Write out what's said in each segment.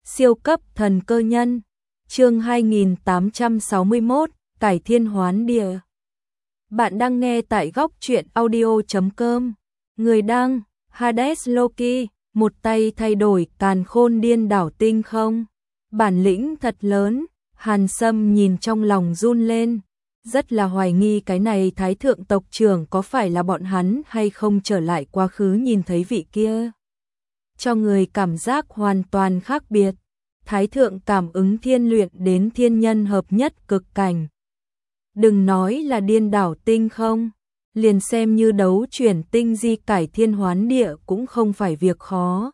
Siêu cấp thần cơ nhân. Chương 2861, Cải thiên hoán địa. Bạn đang nghe tại góc truyện audio.com. Người đăng, Hades Loki, một tay thay đổi càn khôn điên đảo tinh không. Bản lĩnh thật lớn, Hàn Sâm nhìn trong lòng run lên. Rất là hoài nghi cái này thái thượng tộc trưởng có phải là bọn hắn hay không, trở lại quá khứ nhìn thấy vị kia. Cho người cảm giác hoàn toàn khác biệt. Thái thượng cảm ứng thiên luyện đến thiên nhân hợp nhất cực cảnh. Đừng nói là điên đảo tinh không, liền xem như đấu chuyển tinh di cải thiên hoán địa cũng không phải việc khó.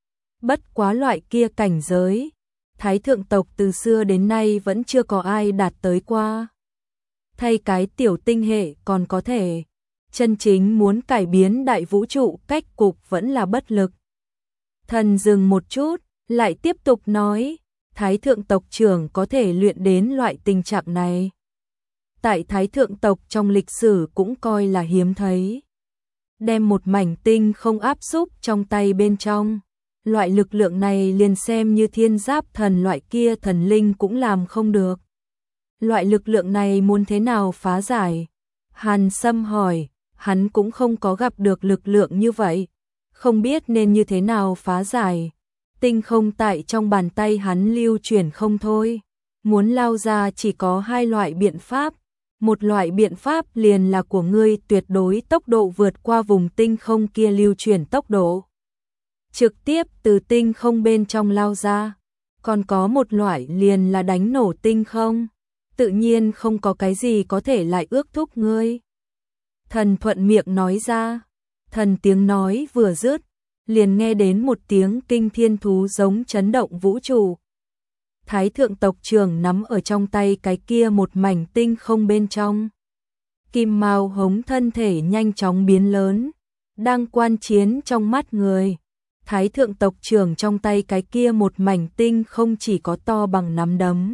Bất quá loại kia cảnh giới, thái thượng tộc từ xưa đến nay vẫn chưa có ai đạt tới qua. Thay cái tiểu tinh hệ còn có thể, chân chính muốn cải biến đại vũ trụ cách cục vẫn là bất lực. Thần dừng một chút, lại tiếp tục nói, thái thượng tộc trưởng có thể luyện đến loại tình trạng này. Tại thái thượng tộc trong lịch sử cũng coi là hiếm thấy. Đem một mảnh tinh không áp xúc trong tay bên trong. Loại lực lượng này liền xem như thiên giáp thần loại kia thần linh cũng làm không được. Loại lực lượng này muốn thế nào phá giải? Hàn Sâm hỏi, hắn cũng không có gặp được lực lượng như vậy. Không biết nên như thế nào phá giải. Tinh không tại trong bàn tay hắn lưu chuyển không thôi. Muốn lao ra chỉ có hai loại biện pháp. Một loại biện pháp liền là của ngươi tuyệt đối tốc độ vượt qua vùng tinh không kia lưu chuyển tốc độ. Trực tiếp từ tinh không bên trong lao ra. Còn có một loại liền là đánh nổ tinh không. Tự nhiên không có cái gì có thể lại ước thúc ngươi. Thần thuận miệng nói ra. Thần tiếng nói vừa dứt, liền nghe đến một tiếng kinh thiên thú giống chấn động vũ trụ. Thái thượng tộc trưởng nắm ở trong tay cái kia một mảnh tinh không bên trong. Kim mao hống thân thể nhanh chóng biến lớn, đang quan chiến trong mắt người. Thái thượng tộc trưởng trong tay cái kia một mảnh tinh không chỉ có to bằng nắm đấm.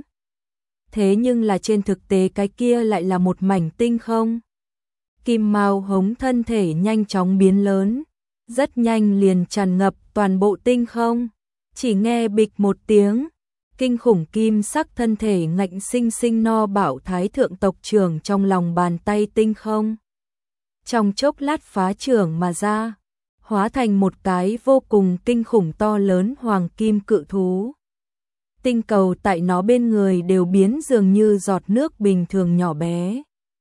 Thế nhưng là trên thực tế cái kia lại là một mảnh tinh không. Kim mao hống thân thể nhanh chóng biến lớn, rất nhanh liền tràn ngập toàn bộ tinh không. Chỉ nghe bịch một tiếng, kinh khủng kim sắc thân thể ngạnh sinh sinh no bảo thái thượng tộc trưởng trong lòng bàn tay tinh không. Trong chốc lát phá trưởng mà ra, hóa thành một cái vô cùng kinh khủng to lớn hoàng kim cự thú. Tinh cầu tại nó bên người đều biến dường như giọt nước bình thường nhỏ bé.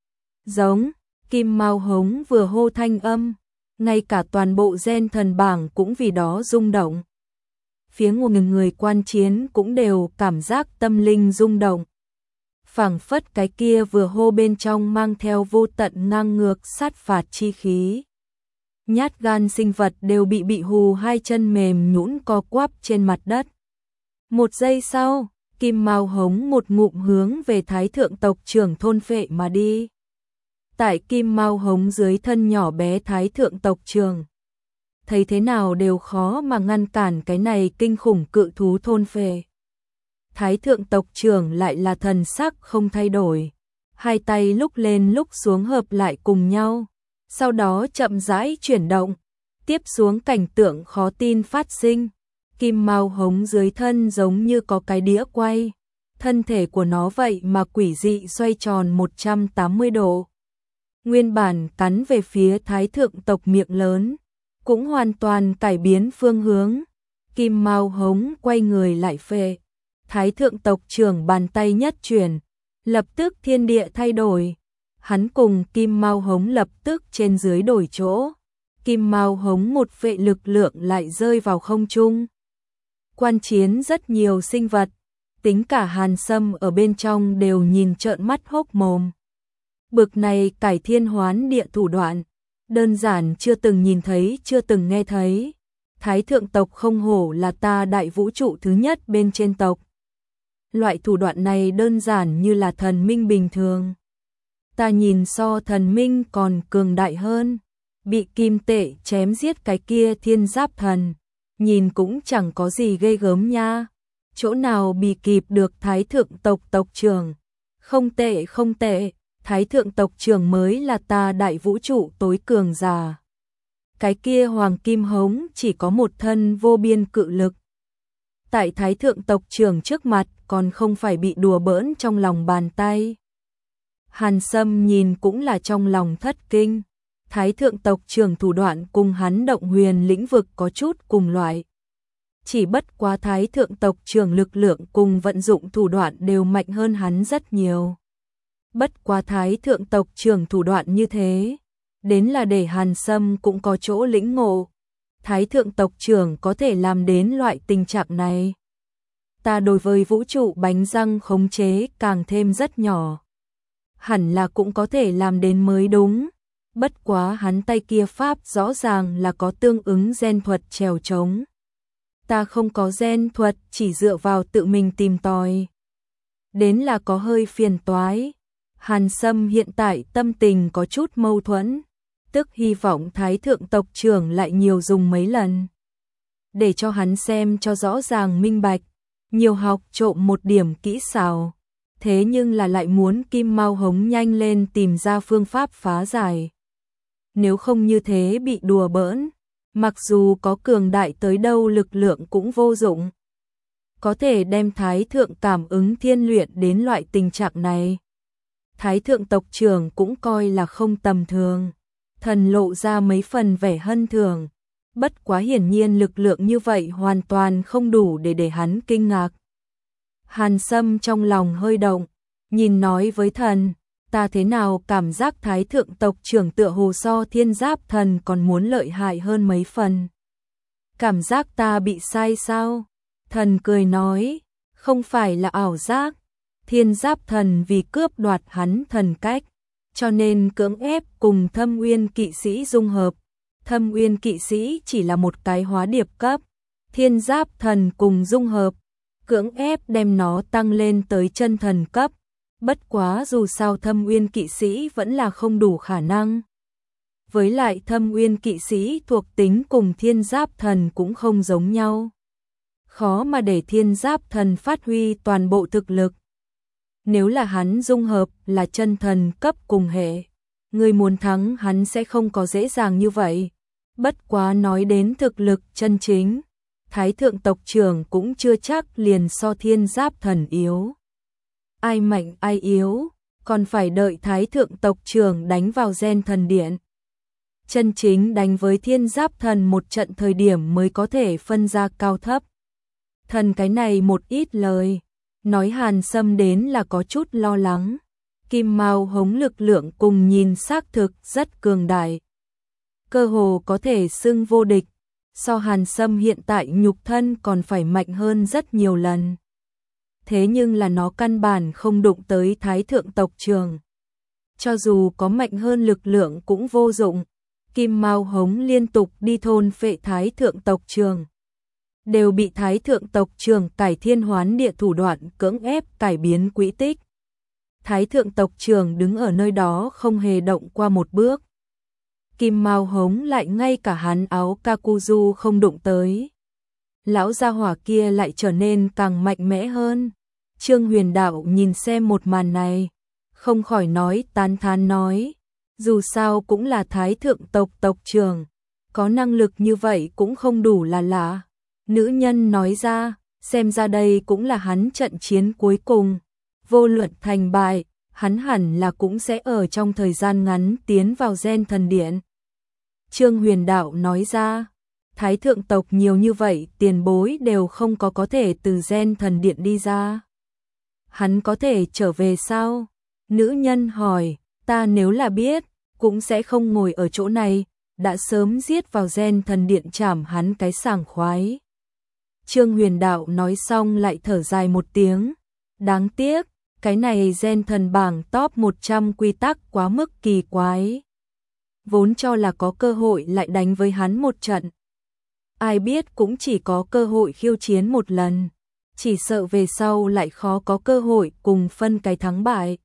Giống, Kim mao hống vừa hô thanh âm, ngay cả toàn bộ gen thần bảng cũng vì đó rung động. Phía người quan chiến cũng đều cảm giác tâm linh rung động. Phảng phất cái kia vừa hô bên trong mang theo vô tận ngang ngược sát phạt chi khí. Nhát gan sinh vật đều bị hù hai chân mềm nhũn co quắp trên mặt đất. Một giây sau, Kim mao hống một ngụm hướng về thái thượng tộc trưởng thôn phệ mà đi. Tại kim mao hống dưới thân nhỏ bé thái thượng tộc trưởng, thấy thế nào đều khó mà ngăn cản cái này kinh khủng cự thú thôn phệ. Thái thượng tộc trưởng lại là thần sắc không thay đổi, hai tay lúc lên lúc xuống hợp lại cùng nhau, sau đó chậm rãi chuyển động, tiếp xuống cảnh tượng khó tin phát sinh. Kim mao hống dưới thân giống như có cái đĩa quay, thân thể của nó vậy mà quỷ dị xoay tròn 180 độ. Nguyên bản cắn về phía thái thượng tộc miệng lớn, cũng hoàn toàn cải biến phương hướng. Kim mao hống quay người lại phệ. Thái thượng tộc trưởng bàn tay nhất chuyển, lập tức thiên địa thay đổi. Hắn cùng kim mao hống lập tức trên dưới đổi chỗ. Kim mao hống một phệ lực lượng lại rơi vào không trung. Quan chiến rất nhiều sinh vật, tính cả Hàn Sâm ở bên trong đều nhìn trợn mắt hốc mồm. Bực này cải thiên hoán địa thủ đoạn, đơn giản chưa từng nhìn thấy, chưa từng nghe thấy. Thái thượng tộc không hổ là ta đại vũ trụ thứ nhất bên trên tộc. Loại thủ đoạn này đơn giản như là thần minh bình thường. Ta nhìn so thần minh còn cường đại hơn. Bị kim tệ chém giết cái kia thiên giáp thần, nhìn cũng chẳng có gì ghê gớm nha. Chỗ nào bị kịp được thái thượng tộc tộc trưởng. Không tệ không tệ. Thái thượng tộc trưởng mới là ta đại vũ trụ tối cường giả. Cái kia hoàng kim hống chỉ có một thân vô biên cự lực. tại thái thượng tộc trưởng trước mặt còn không phải bị đùa bỡn trong lòng bàn tay. Hàn Sâm nhìn cũng là trong lòng thất kinh, thái thượng tộc trưởng thủ đoạn cùng hắn Động Huyền lĩnh vực có chút cùng loại. Chỉ bất quá thái thượng tộc trưởng lực lượng cùng vận dụng thủ đoạn đều mạnh hơn hắn rất nhiều. Bất quá thái thượng tộc trưởng thủ đoạn như thế, đến là để Hàn Sâm cũng có chỗ lĩnh ngộ. Thái thượng tộc trưởng có thể làm đến loại tình trạng này. Ta đối với vũ trụ bánh răng khống chế càng thêm rất nhỏ. Hẳn là cũng có thể làm đến mới đúng. Bất quá hắn tay kia pháp rõ ràng là có tương ứng gen thuật trèo trống. Ta không có gen thuật, chỉ dựa vào tự mình tìm tòi. Đến là có hơi phiền toái. Hàn Sâm hiện tại tâm tình có chút mâu thuẫn, tức hy vọng thái thượng tộc trưởng lại nhiều dùng mấy lần. Để cho hắn xem cho rõ ràng minh bạch, nhiều học trộm một điểm kỹ xảo. Thế nhưng là lại muốn Kim Mao Hống nhanh lên tìm ra phương pháp phá giải. Nếu không như thế bị đùa bỡn, mặc dù có cường đại tới đâu lực lượng cũng vô dụng. Có thể đem thái thượng cảm ứng thiên luyện đến loại tình trạng này. Thái thượng tộc trưởng cũng coi là không tầm thường. Thần lộ ra mấy phần vẻ hân thường. Bất quá hiển nhiên lực lượng như vậy hoàn toàn không đủ để hắn kinh ngạc. Hàn Sâm trong lòng hơi động, nhìn nói với thần, ta thế nào cảm giác thái thượng tộc trưởng tựa hồ so thiên giáp thần còn muốn lợi hại hơn mấy phần. Cảm giác ta bị sai sao? Thần cười nói, không phải là ảo giác. Thiên giáp thần vì cướp đoạt hắn thần cách, cho nên cưỡng ép cùng Thâm Uyên kỵ sĩ dung hợp. Thâm Uyên kỵ sĩ chỉ là một cái hóa điệp cấp, thiên giáp thần cùng dung hợp, cưỡng ép đem nó tăng lên tới chân thần cấp. Bất quá dù sao Thâm Uyên kỵ sĩ vẫn là không đủ khả năng. Với lại Thâm Uyên kỵ sĩ thuộc tính cùng thiên giáp thần cũng không giống nhau. Khó mà để thiên giáp thần phát huy toàn bộ thực lực. Nếu là hắn dung hợp là chân thần cấp cùng hệ, người muốn thắng hắn sẽ không có dễ dàng như vậy. Bất quá nói đến thực lực chân chính, thái thượng tộc trưởng cũng chưa chắc liền so thiên giáp thần yếu. Ai mạnh ai yếu, còn phải đợi thái thượng tộc trưởng đánh vào gen thần điện. Chân chính đánh với thiên giáp thần một trận thời điểm mới có thể phân ra cao thấp. Thần cái này một ít lời, nói Hàn Sâm đến là có chút lo lắng. Kim Mao Hống lực lượng cùng nhìn xác thực rất cường đại. Cơ hồ có thể xưng vô địch, so Hàn Sâm hiện tại nhục thân còn phải mạnh hơn rất nhiều lần. Thế nhưng là nó căn bản không đụng tới thái thượng tộc trưởng. Cho dù có mạnh hơn lực lượng cũng vô dụng. Kim Mao Hống liên tục đi thôn phệ thái thượng tộc trưởng, đều bị thái thượng tộc trưởng cải thiên hoán địa thủ đoạn cưỡng ép cải biến quỹ tích. Thái thượng tộc trưởng đứng ở nơi đó không hề động qua một bước. Kim Mao Hống lại ngay cả hắn áo Kakuzu không đụng tới. Lão gia hỏa kia lại trở nên càng mạnh mẽ hơn. Trương Huyền Đạo nhìn xem một màn này, không khỏi nói tán thán nói, dù sao cũng là thái thượng tộc tộc trưởng, có năng lực như vậy cũng không đủ là lạ. Nữ nhân nói ra, xem ra đây cũng là hắn trận chiến cuối cùng. Vô luận thành bại, hắn hẳn là cũng sẽ ở trong thời gian ngắn tiến vào gen thần điện. Trương Huyền Đạo nói ra, thái thượng tộc nhiều như vậy tiền bối đều không có thể từ gen thần điện đi ra. Hắn có thể trở về sao? Nữ nhân hỏi, ta nếu là biết, cũng sẽ không ngồi ở chỗ này, đã sớm giết vào gen thần điện chảm hắn cái sảng khoái. Trương Huyền Đạo nói xong lại thở dài một tiếng, đáng tiếc, cái này gen thần bảng top 100 quy tắc quá mức kỳ quái. Vốn cho là có cơ hội lại đánh với hắn một trận. Ai biết cũng chỉ có cơ hội khiêu chiến một lần, chỉ sợ về sau lại khó có cơ hội cùng phân cái thắng bại.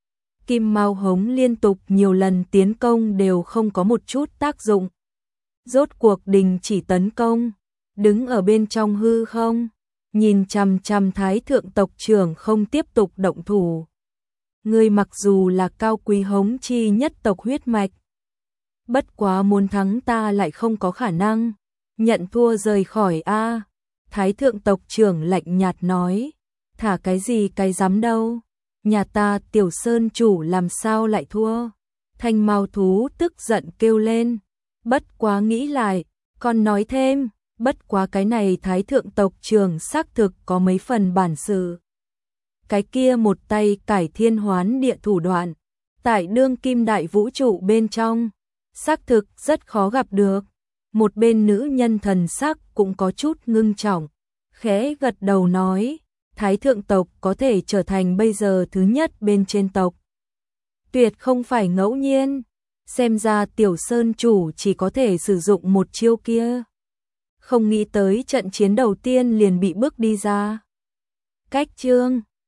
Kim Mao Hống liên tục nhiều lần tiến công đều không có một chút tác dụng. Rốt cuộc đình chỉ tấn công, đứng ở bên trong hư không, nhìn chằm chằm thái thượng tộc trưởng không tiếp tục động thủ. Ngươi mặc dù là cao quý Hống chi nhất tộc huyết mạch, bất quá muốn thắng ta lại không có khả năng, nhận thua rời khỏi a. Thái thượng tộc trưởng lạnh nhạt nói, thả cái gì cái dám đâu, nhà ta Tiểu Sơn chủ làm sao lại thua. Thanh Mao thú tức giận kêu lên, bất quá nghĩ lại, còn nói thêm, bất quá cái này Thái thượng tộc trưởng xác thực có mấy phần bản sự. Cái kia một tay cải thiên hoán địa thủ đoạn, tại đương kim đại vũ trụ bên trong, xác thực rất khó gặp được. Một bên nữ nhân thần sắc cũng có chút ngưng trọng, khẽ gật đầu nói, Thái thượng tộc có thể trở thành bây giờ thứ nhất bên trên tộc. Tuyệt không phải ngẫu nhiên, xem ra Tiểu Sơn chủ chỉ có thể sử dụng một chiêu kia. Không nghĩ tới trận chiến đầu tiên liền bị bước đi ra. Cách chương